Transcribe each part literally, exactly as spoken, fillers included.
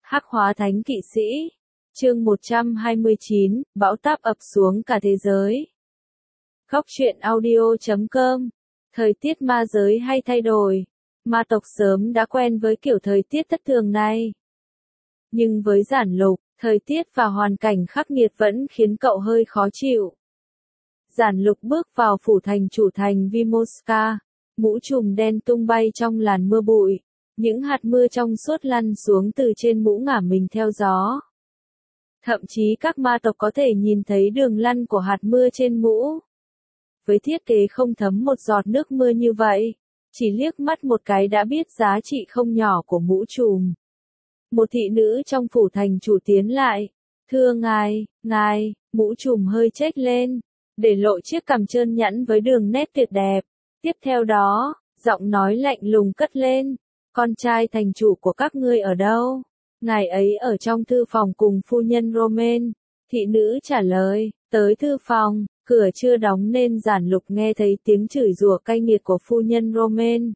Hắc hóa thánh kỵ sĩ. Chương một trăm hai mươi chín, bão táp ập xuống cả thế giới. Góc truyện audio chấm com. Thời tiết ma giới hay thay đổi. Ma tộc sớm đã quen với kiểu thời tiết thất thường này. Nhưng với Giản Lục, thời tiết và hoàn cảnh khắc nghiệt vẫn khiến cậu hơi khó chịu. Giản Lục bước vào phủ thành chủ thành Vimoska, mũ trùm đen tung bay trong làn mưa bụi, những hạt mưa trong suốt lăn xuống từ trên mũ ngả mình theo gió. Thậm chí các ma tộc có thể nhìn thấy đường lăn của hạt mưa trên mũ. Với thiết kế không thấm một giọt nước mưa như vậy, chỉ liếc mắt một cái đã biết giá trị không nhỏ của mũ trùm. Một thị nữ trong phủ thành chủ tiến lại. Thưa ngài, ngài, mũ trùm hơi chếch lên, để lộ chiếc cằm trơn nhẵn với đường nét tuyệt đẹp. Tiếp theo đó, giọng nói lạnh lùng cất lên. Con trai thành chủ của các ngươi ở đâu? Ngài ấy ở trong thư phòng cùng phu nhân Romain. Thị nữ trả lời, tới thư phòng, cửa chưa đóng nên Giản Lục nghe thấy tiếng chửi rủa cay nghiệt của phu nhân Romain.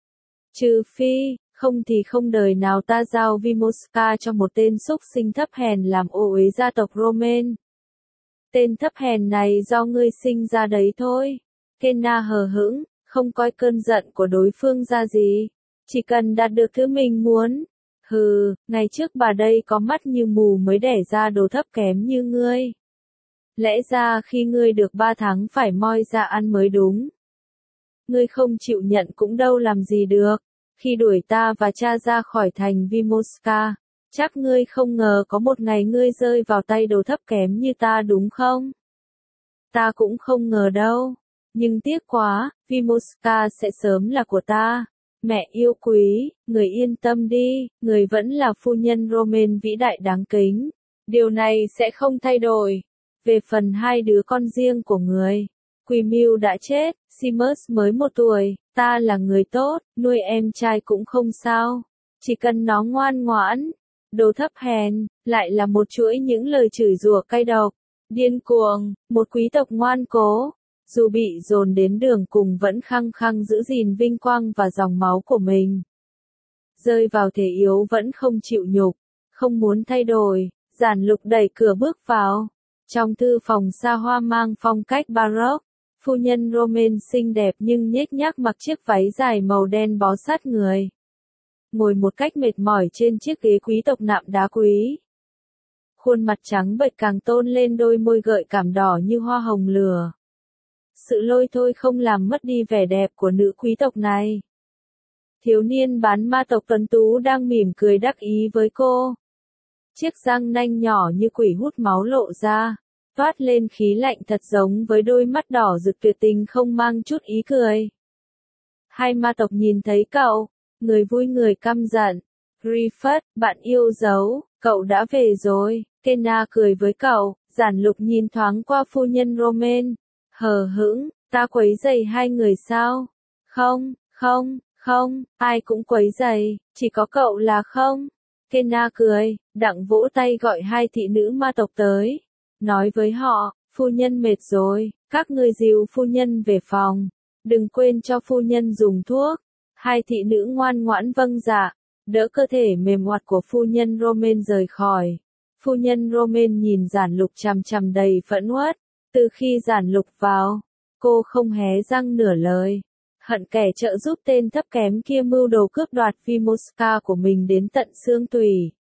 Trừ phi, không thì không đời nào ta giao Vimoska cho một tên xúc sinh thấp hèn làm ô uế gia tộc Romain. Tên thấp hèn này do ngươi sinh ra đấy thôi. Kenna hờ hững, không coi cơn giận của đối phương ra gì. Chỉ cần đạt được thứ mình muốn. Hừ, ngày trước bà đây có mắt như mù mới đẻ ra đồ thấp kém như ngươi. Lẽ ra khi ngươi được ba tháng phải moi ra ăn mới đúng. Ngươi không chịu nhận cũng đâu làm gì được. Khi đuổi ta và cha ra khỏi thành Vimoska, chắc ngươi không ngờ có một ngày ngươi rơi vào tay đồ thấp kém như ta đúng không? Ta cũng không ngờ đâu. Nhưng tiếc quá, Vimoska sẽ sớm là của ta. Mẹ yêu quý, người yên tâm đi, người vẫn là phu nhân Romain vĩ đại đáng kính. Điều này sẽ không thay đổi. Về phần hai đứa con riêng của người, Quimil đã chết, Seamus mới một tuổi, ta là người tốt, nuôi em trai cũng không sao. Chỉ cần nó ngoan ngoãn. Đồ thấp hèn, lại là một chuỗi những lời chửi rủa cay độc. Điên cuồng, một quý tộc ngoan cố. Dù bị dồn đến đường cùng vẫn khăng khăng giữ gìn vinh quang và dòng máu của mình. Rơi vào thế yếu vẫn không chịu nhục, không muốn thay đổi, Giản Lục đẩy cửa bước vào. Trong thư phòng xa hoa mang phong cách Baroque, phu nhân Romain xinh đẹp nhưng nhếch nhác mặc chiếc váy dài màu đen bó sát người. Ngồi một cách mệt mỏi trên chiếc ghế quý tộc nạm đá quý. Khuôn mặt trắng bệch càng tôn lên đôi môi gợi cảm đỏ như hoa hồng lửa. Sự lôi thôi không làm mất đi vẻ đẹp của nữ quý tộc này. Thiếu niên bán ma tộc tuấn tú đang mỉm cười đắc ý với cô. Chiếc răng nanh nhỏ như quỷ hút máu lộ ra, toát lên khí lạnh thật giống với đôi mắt đỏ rực tuyệt tình không mang chút ý cười. Hai ma tộc nhìn thấy cậu, người vui người căm giận. Griffith, bạn yêu dấu, cậu đã về rồi. Kenna cười với cậu. Giản Lục nhìn thoáng qua phu nhân Romain. Hờ hững, ta quấy rầy hai người sao? Không, không, không, ai cũng quấy rầy, chỉ có cậu là không. Kenna cười, đặng vỗ tay gọi hai thị nữ ma tộc tới. Nói với họ, phu nhân mệt rồi, các ngươi dìu phu nhân về phòng. Đừng quên cho phu nhân dùng thuốc. Hai thị nữ ngoan ngoãn vâng dạ, đỡ cơ thể mềm oặt của phu nhân Romain rời khỏi. Phu nhân Romain nhìn Giản Lục chằm chằm đầy phẫn uất. Từ khi Giản Lục vào, cô không hé răng nửa lời. Hận kẻ trợ giúp tên thấp kém kia mưu đồ cướp đoạt Vimoska của mình đến tận xương tủy.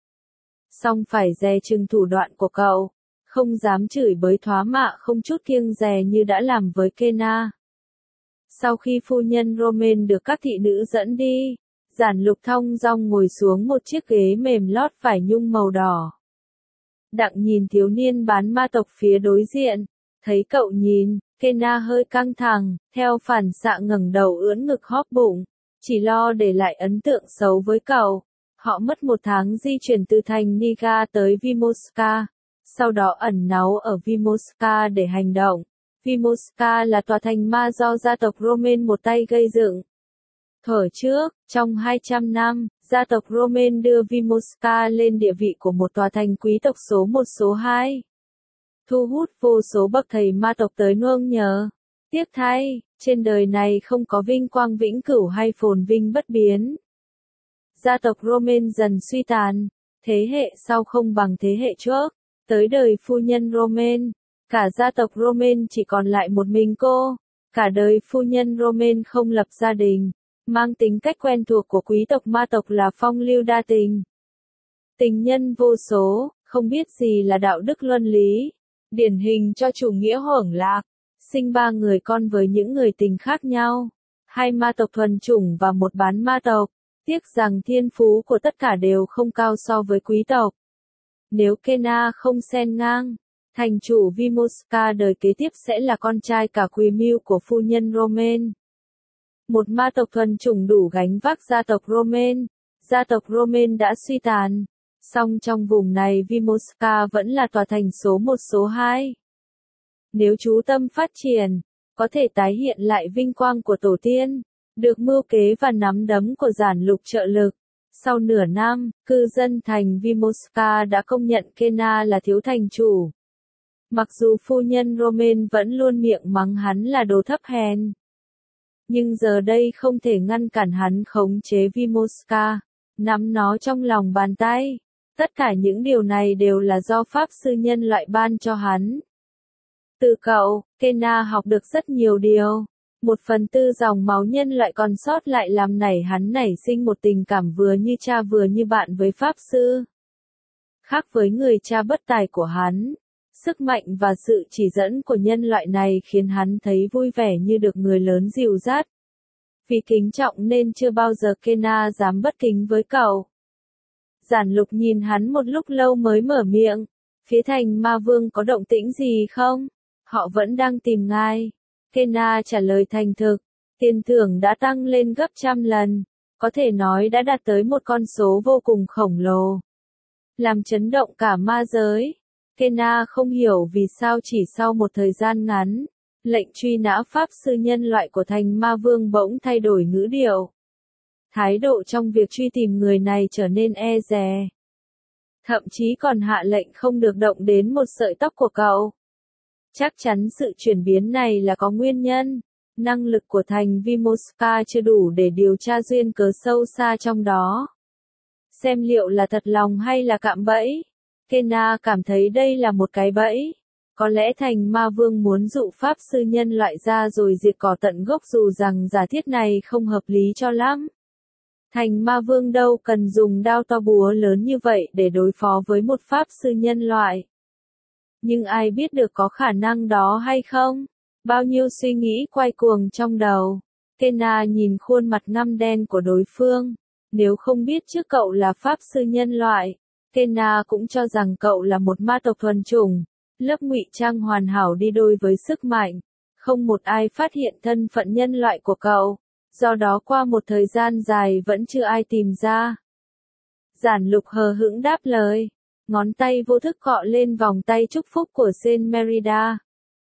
Song phải dè chừng thủ đoạn của cậu, không dám chửi bới thoá mạ không chút kiêng dè như đã làm với Kenna. Sau khi phu nhân Romain được các thị nữ dẫn đi, Giản Lục thong dong ngồi xuống một chiếc ghế mềm lót vải nhung màu đỏ. Đặng nhìn thiếu niên bán ma tộc phía đối diện, thấy cậu nhìn, Kenna hơi căng thẳng, theo phản xạ ngẩng đầu ưỡn ngực hóp bụng, chỉ lo để lại ấn tượng xấu với cậu. Họ mất một tháng di chuyển từ thành Niga tới Vimoska, sau đó ẩn náu ở Vimoska để hành động. Vimoska là tòa thành ma do gia tộc Romain một tay gây dựng. Thuở trước, trong hai trăm năm, gia tộc Romain đưa Vimoska lên địa vị của một tòa thành quý tộc số một số hai. Thu hút vô số bậc thầy ma tộc tới nương nhờ. Tiếc thay, trên đời này không có vinh quang vĩnh cửu hay phồn vinh bất biến. Gia tộc Romain dần suy tàn, thế hệ sau không bằng thế hệ trước. Tới đời phu nhân Romain, cả gia tộc Romain chỉ còn lại một mình cô. Cả đời phu nhân Romain không lập gia đình, mang tính cách quen thuộc của quý tộc ma tộc là phong lưu đa tình. Tình nhân vô số, không biết gì là đạo đức luân lý, điển hình cho chủ nghĩa hưởng lạc, sinh ba người con với những người tình khác nhau, hai ma tộc thuần chủng và một bán ma tộc, tiếc rằng thiên phú của tất cả đều không cao so với quý tộc. Nếu Kena không xen ngang, thành chủ Vimoska đời kế tiếp sẽ là con trai cả quý mưu của phu nhân Romain. Một ma tộc thuần chủng đủ gánh vác gia tộc Romain, gia tộc Romain đã suy tàn. Song trong vùng này Vimoska vẫn là tòa thành số một số hai. Nếu chú tâm phát triển, có thể tái hiện lại vinh quang của tổ tiên, được mưu kế và nắm đấm của giản lục trợ lực. Sau nửa năm, cư dân thành Vimoska đã công nhận Kena là thiếu thành chủ. Mặc dù phu nhân Romain vẫn luôn miệng mắng hắn là đồ thấp hèn, nhưng giờ đây không thể ngăn cản hắn khống chế Vimoska, nắm nó trong lòng bàn tay. Tất cả những điều này đều là do pháp sư nhân loại ban cho hắn. Từ cậu, Kena học được rất nhiều điều. Một phần tư dòng máu nhân loại còn sót lại làm nảy hắn nảy sinh một tình cảm vừa như cha vừa như bạn với pháp sư. Khác với người cha bất tài của hắn, sức mạnh và sự chỉ dẫn của nhân loại này khiến hắn thấy vui vẻ như được người lớn dìu dắt. Vì kính trọng nên chưa bao giờ Kena dám bất kính với cậu. Giản lục nhìn hắn một lúc lâu mới mở miệng. Phía thành ma vương có động tĩnh gì không? Họ vẫn đang tìm ngài. Kena trả lời thành thực. Tiền thưởng đã tăng lên gấp trăm lần. Có thể nói đã đạt tới một con số vô cùng khổng lồ. Làm chấn động cả ma giới. Kena không hiểu vì sao chỉ sau một thời gian ngắn, lệnh truy nã pháp sư nhân loại của thành ma vương bỗng thay đổi ngữ điệu. Thái độ trong việc truy tìm người này trở nên e dè. Thậm chí còn hạ lệnh không được động đến một sợi tóc của cậu. Chắc chắn sự chuyển biến này là có nguyên nhân. Năng lực của thành Vimoska chưa đủ để điều tra duyên cớ sâu xa trong đó. Xem liệu là thật lòng hay là cạm bẫy. Kena cảm thấy đây là một cái bẫy. Có lẽ thành ma vương muốn dụ pháp sư nhân loại ra rồi diệt cỏ tận gốc dù rằng giả thiết này không hợp lý cho lắm. Thành ma vương đâu cần dùng đao to búa lớn như vậy để đối phó với một pháp sư nhân loại. Nhưng ai biết được có khả năng đó hay không? Bao nhiêu suy nghĩ quay cuồng trong đầu. Kena nhìn khuôn mặt ngăm đen của đối phương. Nếu không biết trước cậu là pháp sư nhân loại, Kena cũng cho rằng cậu là một ma tộc thuần chủng. Lớp ngụy trang hoàn hảo đi đôi với sức mạnh. Không một ai phát hiện thân phận nhân loại của cậu. Do đó qua một thời gian dài vẫn chưa ai tìm ra. Giản lục hờ hững đáp lời. Ngón tay vô thức cọ lên vòng tay chúc phúc của Saint Merida.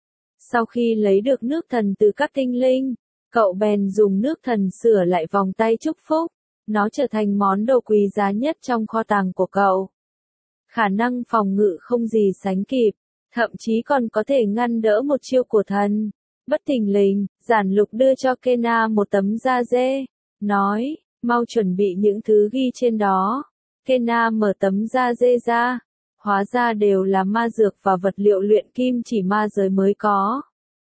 Sau khi lấy được nước thần từ các tinh linh, cậu bèn dùng nước thần sửa lại vòng tay chúc phúc. Nó trở thành món đồ quý giá nhất trong kho tàng của cậu. Khả năng phòng ngự không gì sánh kịp, thậm chí còn có thể ngăn đỡ một chiêu của thần. Bất thình lình, giản lục đưa cho Kena một tấm da dê, nói, mau chuẩn bị những thứ ghi trên đó. Kena mở tấm da dê ra, hóa ra đều là ma dược và vật liệu luyện kim chỉ ma giới mới có.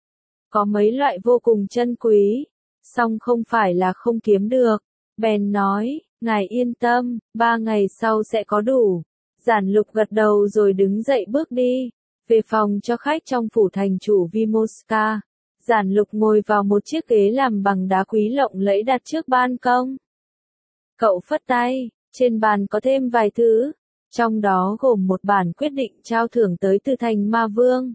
Có mấy loại vô cùng chân quý, song không phải là không kiếm được. Bèn nói, ngài yên tâm, ba ngày sau sẽ có đủ. Giản lục gật đầu rồi đứng dậy bước đi, về phòng cho khách trong phủ thành chủ Vimoska. Giản lục ngồi vào một chiếc ghế làm bằng đá quý lộng lẫy đặt trước ban công. Cậu phất tay, trên bàn có thêm vài thứ, trong đó gồm một bản quyết định trao thưởng tới từ thành ma vương.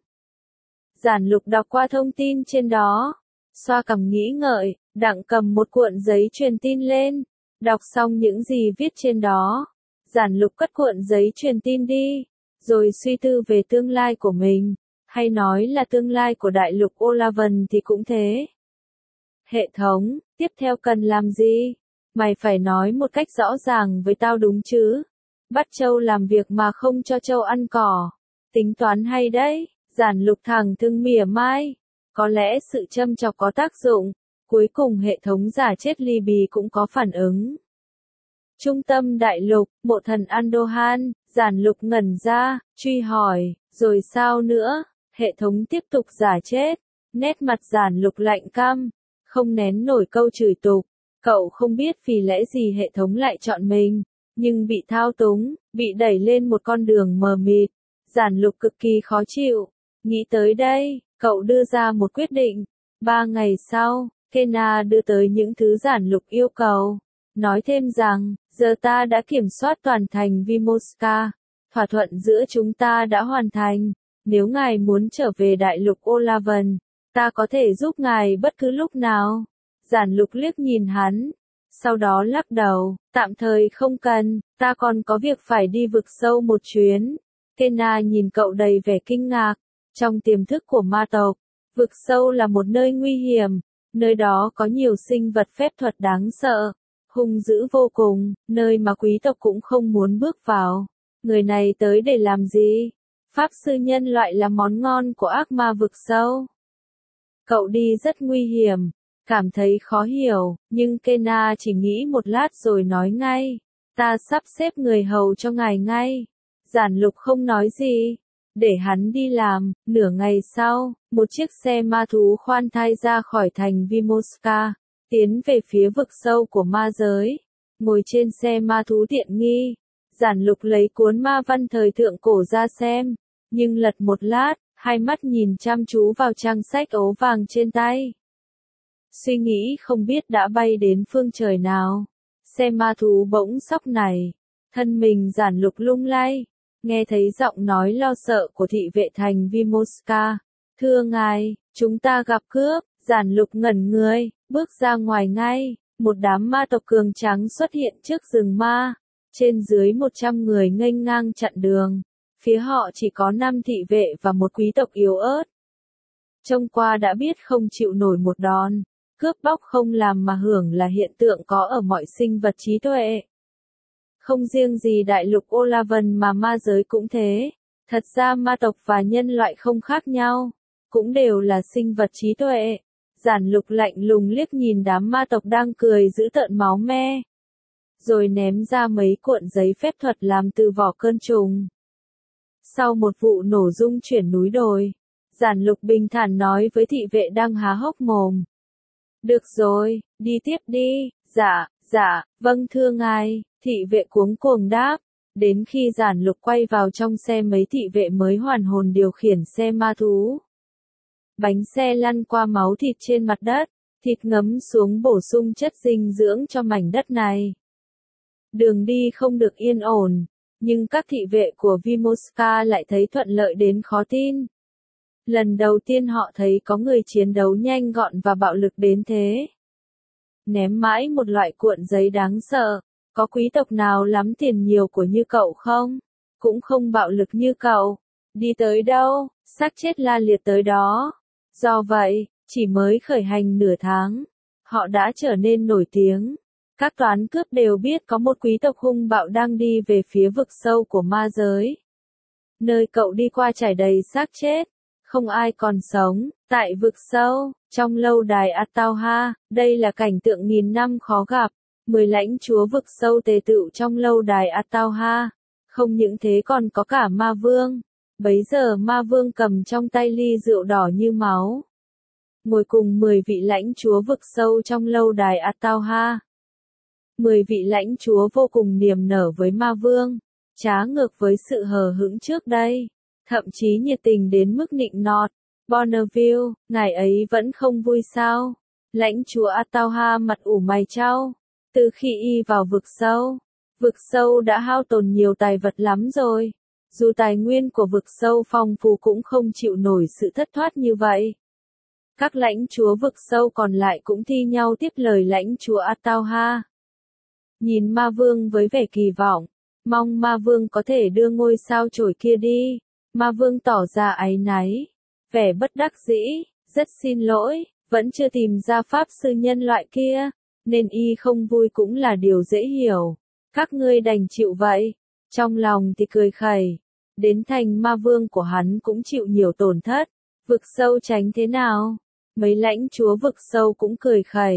Giản lục đọc qua thông tin trên đó, xoa cằm nghĩ ngợi, đặng cầm một cuộn giấy truyền tin lên, đọc xong những gì viết trên đó. Giản lục cất cuộn giấy truyền tin đi, rồi suy tư về tương lai của mình, hay nói là tương lai của đại lục Olavan thì cũng thế. Hệ thống, tiếp theo cần làm gì? Mày phải nói một cách rõ ràng với tao đúng chứ? Bắt trâu làm việc mà không cho trâu ăn cỏ. Tính toán hay đấy, giản lục thẳng thừng mỉa mai. Có lẽ sự châm chọc có tác dụng, cuối cùng hệ thống giả chết Libby cũng có phản ứng. Trung tâm đại lục, mộ thần Andohan, Giản Lục ngẩn ra, truy hỏi, rồi sao nữa? Hệ thống tiếp tục giả chết. Nét mặt Giản Lục lạnh căm, không nén nổi câu chửi tục. Cậu không biết vì lẽ gì hệ thống lại chọn mình, nhưng bị thao túng, bị đẩy lên một con đường mờ mịt. Giản Lục cực kỳ khó chịu. Nghĩ tới đây, cậu đưa ra một quyết định. Ba ngày sau, Kena đưa tới những thứ Giản Lục yêu cầu. Nói thêm rằng, giờ ta đã kiểm soát toàn thành Vimoska. Thỏa thuận giữa chúng ta đã hoàn thành. Nếu ngài muốn trở về đại lục Olavan, ta có thể giúp ngài bất cứ lúc nào. Giản Lục liếc nhìn hắn. Sau đó lắc đầu, tạm thời không cần, ta còn có việc phải đi vực sâu một chuyến. Kena nhìn cậu đầy vẻ kinh ngạc. Trong tiềm thức của ma tộc, vực sâu là một nơi nguy hiểm. Nơi đó có nhiều sinh vật phép thuật đáng sợ, hung dữ vô cùng, nơi mà quý tộc cũng không muốn bước vào. Người này tới để làm gì? Pháp sư nhân loại là món ngon của ác ma vực sâu. Cậu đi rất nguy hiểm, cảm thấy khó hiểu, nhưng Kena chỉ nghĩ một lát rồi nói ngay. Ta sắp xếp người hầu cho ngài ngay. Giản Lục không nói gì, để hắn đi làm. Nửa ngày sau, một chiếc xe ma thú khoan thai ra khỏi thành Vimoska, tiến về phía vực sâu của ma giới. Ngồi trên xe ma thú tiện nghi, Giản Lục lấy cuốn ma văn thời thượng cổ ra xem, nhưng lật một lát, hai mắt nhìn chăm chú vào trang sách ố vàng trên tay. Suy nghĩ không biết đã bay đến phương trời nào. Xe ma thú bỗng sóc này, thân mình Giản Lục lung lay, nghe thấy giọng nói lo sợ của thị vệ thành Vimoska. Thưa ngài, chúng ta gặp cướp. Giản Lục ngẩn người, bước ra ngoài ngay. Một đám ma tộc cường tráng xuất hiện trước rừng ma. Trên dưới một trăm người nghênh ngang chặn đường. Phía họ chỉ có năm thị vệ và một quý tộc yếu ớt. Trông qua đã biết không chịu nổi một đòn. Cướp bóc không làm mà hưởng là hiện tượng có ở mọi sinh vật trí tuệ. Không riêng gì đại lục Olavan mà ma giới cũng thế. Thật ra ma tộc và nhân loại không khác nhau, cũng đều là sinh vật trí tuệ. Giản Lục lạnh lùng liếc nhìn đám ma tộc đang cười dữ tợn máu me, rồi ném ra mấy cuộn giấy phép thuật làm từ vỏ cơn trùng. Sau một vụ nổ rung chuyển núi đồi, Giản Lục bình thản nói với thị vệ đang há hốc mồm. Được rồi, đi tiếp đi. Dạ, dạ, vâng thưa ngài. Thị vệ cuống cuồng đáp. Đến khi Giản Lục quay vào trong xe mấy thị vệ mới hoàn hồn điều khiển xe ma thú. Bánh xe lăn qua máu thịt trên mặt đất, thịt ngấm xuống bổ sung chất dinh dưỡng cho mảnh đất này. Đường đi không được yên ổn, nhưng các thị vệ của Vimoska lại thấy thuận lợi đến khó tin. Lần đầu tiên họ thấy có người chiến đấu nhanh gọn và bạo lực đến thế. Ném mãi một loại cuộn giấy đáng sợ. Có quý tộc nào lắm tiền nhiều của như cậu không? Cũng không bạo lực như cậu. Đi tới đâu, xác chết la liệt tới đó. Do vậy, chỉ mới khởi hành nửa tháng, họ đã trở nên nổi tiếng. Các toán cướp đều biết có một quý tộc hung bạo đang đi về phía vực sâu của ma giới. Nơi cậu đi qua trải đầy xác chết, không ai còn sống. Tại vực sâu, trong lâu đài Atauha, đây là cảnh tượng nghìn năm khó gặp. Mười lãnh chúa vực sâu tề tựu trong lâu đài Atauha. Không những thế còn có cả ma vương. Bấy giờ ma vương cầm trong tay ly rượu đỏ như máu. Ngồi cùng mười vị lãnh chúa vực sâu trong lâu đài Atauha. Mười vị lãnh chúa vô cùng niềm nở với ma vương. Trá ngược với sự hờ hững trước đây. Thậm chí nhiệt tình đến mức nịnh nọt. Bonneville, ngài ấy vẫn không vui sao? Lãnh chúa Atauha mặt ủ mày chau. Từ khi y vào vực sâu, vực sâu đã hao tổn nhiều tài vật lắm rồi. Dù tài nguyên của vực sâu phong phú cũng không chịu nổi sự thất thoát như vậy. Các lãnh chúa vực sâu còn lại cũng thi nhau tiếp lời lãnh chúa Atauha. Nhìn ma vương với vẻ kỳ vọng, mong ma vương có thể đưa ngôi sao chổi kia đi. Ma vương tỏ ra áy náy, vẻ bất đắc dĩ, rất xin lỗi, vẫn chưa tìm ra pháp sư nhân loại kia, nên y không vui cũng là điều dễ hiểu. Các ngươi đành chịu vậy. Trong lòng thì cười khẩy. Đến thành ma vương của hắn cũng chịu nhiều tổn thất. Vực sâu tránh thế nào? Mấy lãnh chúa vực sâu cũng cười khẩy.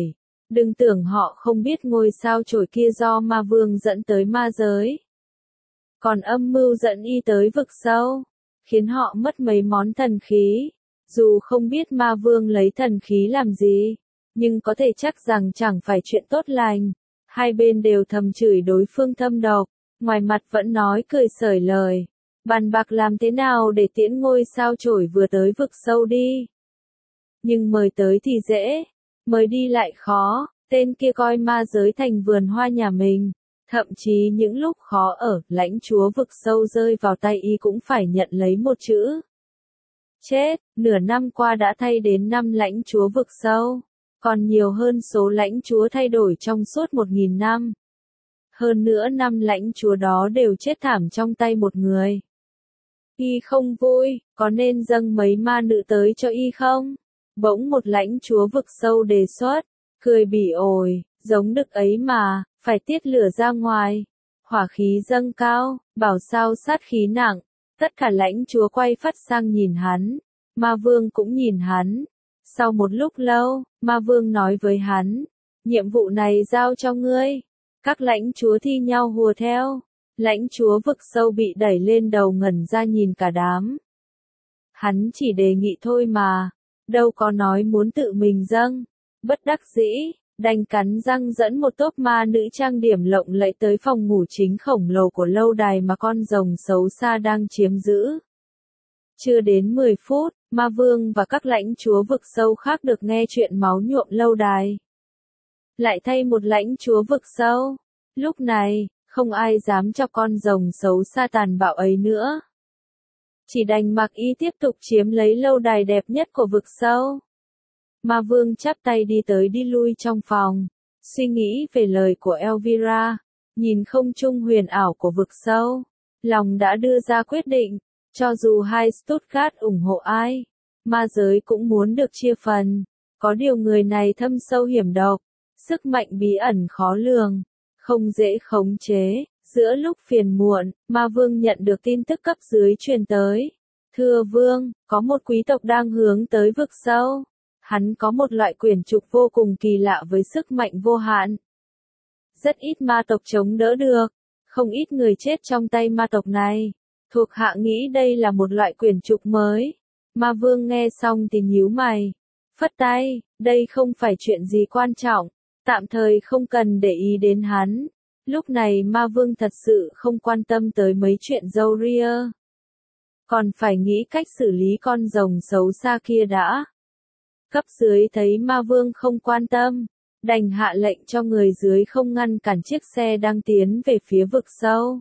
Đừng tưởng họ không biết ngôi sao chổi kia do ma vương dẫn tới ma giới. Còn âm mưu dẫn y tới vực sâu, khiến họ mất mấy món thần khí. Dù không biết ma vương lấy thần khí làm gì, nhưng có thể chắc rằng chẳng phải chuyện tốt lành. Hai bên đều thầm chửi đối phương thâm độc, ngoài mặt vẫn nói cười xởi lời. Bàn bạc làm thế nào để tiễn ngôi sao chổi vừa tới vực sâu đi. Nhưng mời tới thì dễ, mời đi lại khó, tên kia coi ma giới thành vườn hoa nhà mình. Thậm chí những lúc khó ở, lãnh chúa vực sâu rơi vào tay y cũng phải nhận lấy một chữ. Chết, nửa năm qua đã thay đến năm lãnh chúa vực sâu, còn nhiều hơn số lãnh chúa thay đổi trong suốt một nghìn năm. Hơn nữa năm lãnh chúa đó đều chết thảm trong tay một người. Y không vui, có nên dâng mấy ma nữ tới cho y không? Bỗng một lãnh chúa vực sâu đề xuất, cười bỉ ổi, giống Đức ấy mà, phải tiết lửa ra ngoài. Hỏa khí dâng cao, bảo sao sát khí nặng. Tất cả lãnh chúa quay phát sang nhìn hắn, ma vương cũng nhìn hắn. Sau một lúc lâu, ma vương nói với hắn, nhiệm vụ này giao cho ngươi. Các lãnh chúa thi nhau hùa theo. Lãnh chúa vực sâu bị đẩy lên đầu ngẩn ra nhìn cả đám. Hắn chỉ đề nghị thôi mà, đâu có nói muốn tự mình dâng. Bất đắc dĩ, đành cắn răng dẫn một tốp ma nữ trang điểm lộng lẫy tới phòng ngủ chính khổng lồ của lâu đài mà con rồng xấu xa đang chiếm giữ. Chưa đến mười phút, ma vương và các lãnh chúa vực sâu khác được nghe chuyện máu nhuộm lâu đài. Lại thay một lãnh chúa vực sâu. Lúc này, không ai dám cho con rồng xấu xa tàn bạo ấy nữa. Chỉ đành mặc y tiếp tục chiếm lấy lâu đài đẹp nhất của vực sâu. Ma vương chắp tay đi tới đi lui trong phòng, suy nghĩ về lời của Elvira, nhìn không trung huyền ảo của vực sâu. Lòng đã đưa ra quyết định, cho dù hai Stuttgart ủng hộ ai, ma giới cũng muốn được chia phần. Có điều người này thâm sâu hiểm độc, sức mạnh bí ẩn khó lường, không dễ khống chế. Giữa lúc phiền muộn, ma vương nhận được tin tức cấp dưới truyền tới. Thưa vương, có một quý tộc đang hướng tới vực sâu. Hắn có một loại quyển trục vô cùng kỳ lạ với sức mạnh vô hạn. Rất ít ma tộc chống đỡ được, không ít người chết trong tay ma tộc này. Thuộc hạ nghĩ đây là một loại quyển trục mới. Ma vương nghe xong thì nhíu mày, phất tay, đây không phải chuyện gì quan trọng, tạm thời không cần để ý đến hắn. Lúc này ma vương thật sự không quan tâm tới mấy chuyện râu ria. Còn phải nghĩ cách xử lý con rồng xấu xa kia đã. Cấp dưới thấy ma vương không quan tâm, đành hạ lệnh cho người dưới không ngăn cản chiếc xe đang tiến về phía vực sâu.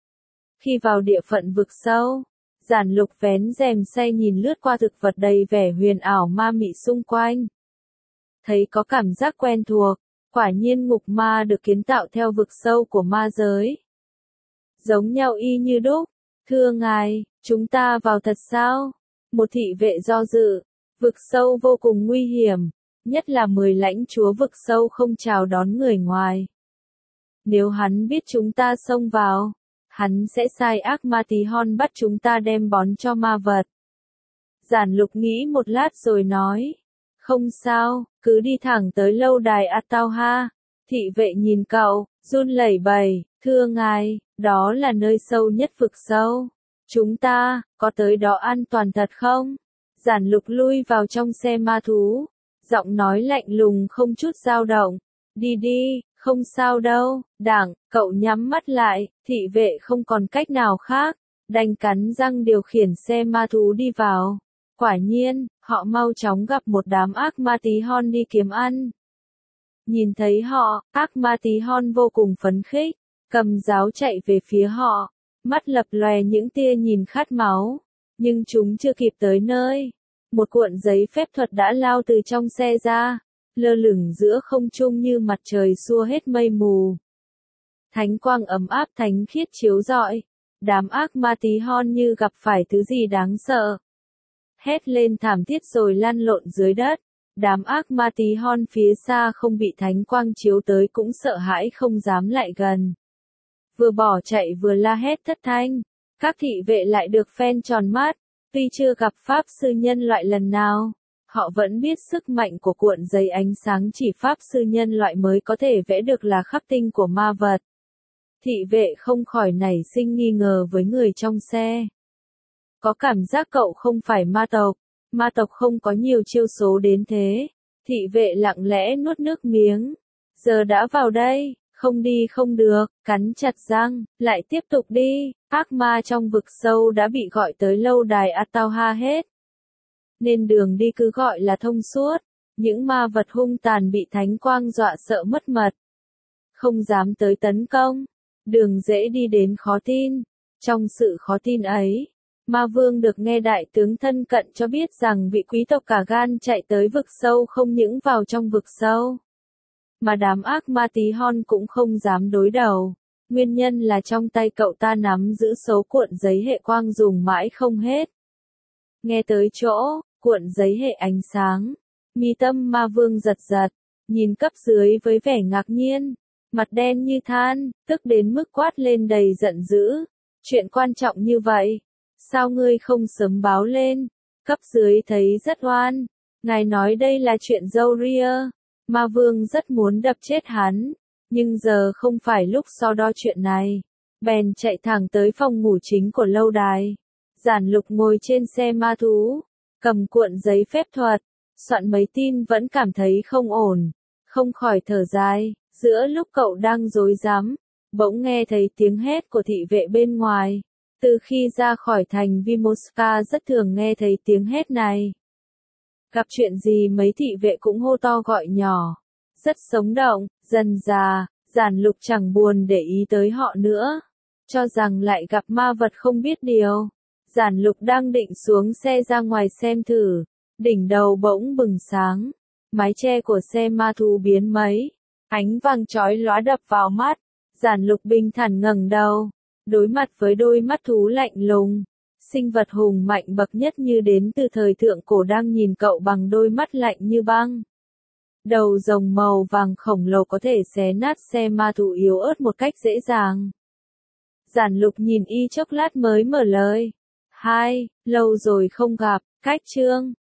Khi vào địa phận vực sâu, Giản Lục vén rèm xe nhìn lướt qua thực vật đầy vẻ huyền ảo ma mị xung quanh. Thấy có cảm giác quen thuộc, quả nhiên ngục ma được kiến tạo theo vực sâu của ma giới. Giống nhau y như đúc. Thưa ngài, chúng ta vào thật sao? Một thị vệ do dự. Vực sâu vô cùng nguy hiểm, nhất là mười lãnh chúa vực sâu không chào đón người ngoài. Nếu hắn biết chúng ta xông vào, hắn sẽ sai ác ma tí hon bắt chúng ta đem bón cho ma vật. Giản Lục nghĩ một lát rồi nói, không sao, cứ đi thẳng tới lâu đài Atauha. Thị vệ nhìn cậu, run lẩy bẩy, thưa ngài, đó là nơi sâu nhất vực sâu. Chúng ta, có tới đó an toàn thật không? Giản Lục lui vào trong xe ma thú, giọng nói lạnh lùng không chút dao động. Đi đi, không sao đâu, đảng, cậu nhắm mắt lại, thị vệ không còn cách nào khác, đành cắn răng điều khiển xe ma thú đi vào. Quả nhiên, họ mau chóng gặp một đám ác ma tí hon đi kiếm ăn. Nhìn thấy họ, ác ma tí hon vô cùng phấn khích, cầm giáo chạy về phía họ, mắt lập lòe những tia nhìn khát máu. Nhưng chúng chưa kịp tới nơi, một cuộn giấy phép thuật đã lao từ trong xe ra, lơ lửng giữa không trung như mặt trời xua hết mây mù. Thánh quang ấm áp thánh khiết chiếu rọi, đám ác ma tí hon như gặp phải thứ gì đáng sợ. Hét lên thảm thiết rồi lăn lộn dưới đất, đám ác ma tí hon phía xa không bị thánh quang chiếu tới cũng sợ hãi không dám lại gần. Vừa bỏ chạy vừa la hét thất thanh. Các thị vệ lại được phen tròn mắt, tuy chưa gặp pháp sư nhân loại lần nào, Họ vẫn biết sức mạnh của cuộn giấy ánh sáng chỉ pháp sư nhân loại mới có thể vẽ được là khắc tinh của ma vật. Thị vệ không khỏi nảy sinh nghi ngờ với người trong xe. Có cảm giác cậu không phải ma tộc, ma tộc không có nhiều chiêu số đến thế. Thị vệ lặng lẽ nuốt nước miếng. Giờ đã vào đây, không đi không được, cắn chặt răng, lại tiếp tục đi. Ác ma trong vực sâu đã bị gọi tới lâu đài Atauha hết. Nên đường đi cứ gọi là thông suốt. Những ma vật hung tàn bị thánh quang dọa sợ mất mật. Không dám tới tấn công. Đường dễ đi đến khó tin. Trong sự khó tin ấy, Ma Vương được nghe đại tướng thân cận cho biết rằng vị quý tộc cả gan chạy tới vực sâu không những vào trong vực sâu, mà đám ác ma tí hon cũng không dám đối đầu. Nguyên nhân là trong tay cậu ta nắm giữ số cuộn giấy hệ quang dùng mãi không hết. Nghe tới chỗ, cuộn giấy hệ ánh sáng, mi tâm Ma Vương giật giật, nhìn cấp dưới với vẻ ngạc nhiên, mặt đen như than, tức đến mức quát lên đầy giận dữ. Chuyện quan trọng như vậy, sao ngươi không sớm báo lên? Cấp dưới thấy rất oan. Ngài nói đây là chuyện dâu ria. Ma Vương rất muốn đập chết hắn, nhưng giờ không phải lúc so đo chuyện này. Bèn chạy thẳng tới phòng ngủ chính của lâu đài. Giản Lục ngồi trên xe ma thú, cầm cuộn giấy phép thuật, soạn mấy tin vẫn cảm thấy không ổn, không khỏi thở dài. Giữa lúc cậu đang rối rắm, bỗng nghe thấy tiếng hét của thị vệ bên ngoài. Từ khi ra khỏi thành Vimoska rất thường nghe thấy tiếng hét này. Gặp chuyện gì mấy thị vệ cũng hô to gọi nhỏ. Rất sống động, dần dà, Giản Lục chẳng buồn để ý tới họ nữa. Cho rằng lại gặp ma vật không biết điều. Giản Lục đang định xuống xe ra ngoài xem thử. Đỉnh đầu bỗng bừng sáng. Mái che của xe ma thú biến mấy. Ánh vàng chói lóa đập vào mắt. Giản Lục bình thản ngẩng đầu. Đối mặt với đôi mắt thú lạnh lùng. Sinh vật hùng mạnh bậc nhất như đến từ thời thượng cổ đang nhìn cậu bằng đôi mắt lạnh như băng. Đầu rồng màu vàng khổng lồ có thể xé nát xe ma thú yếu ớt một cách dễ dàng. Giản Lục nhìn y chốc lát mới mở lời. Hai, lâu rồi không gặp, cách chương.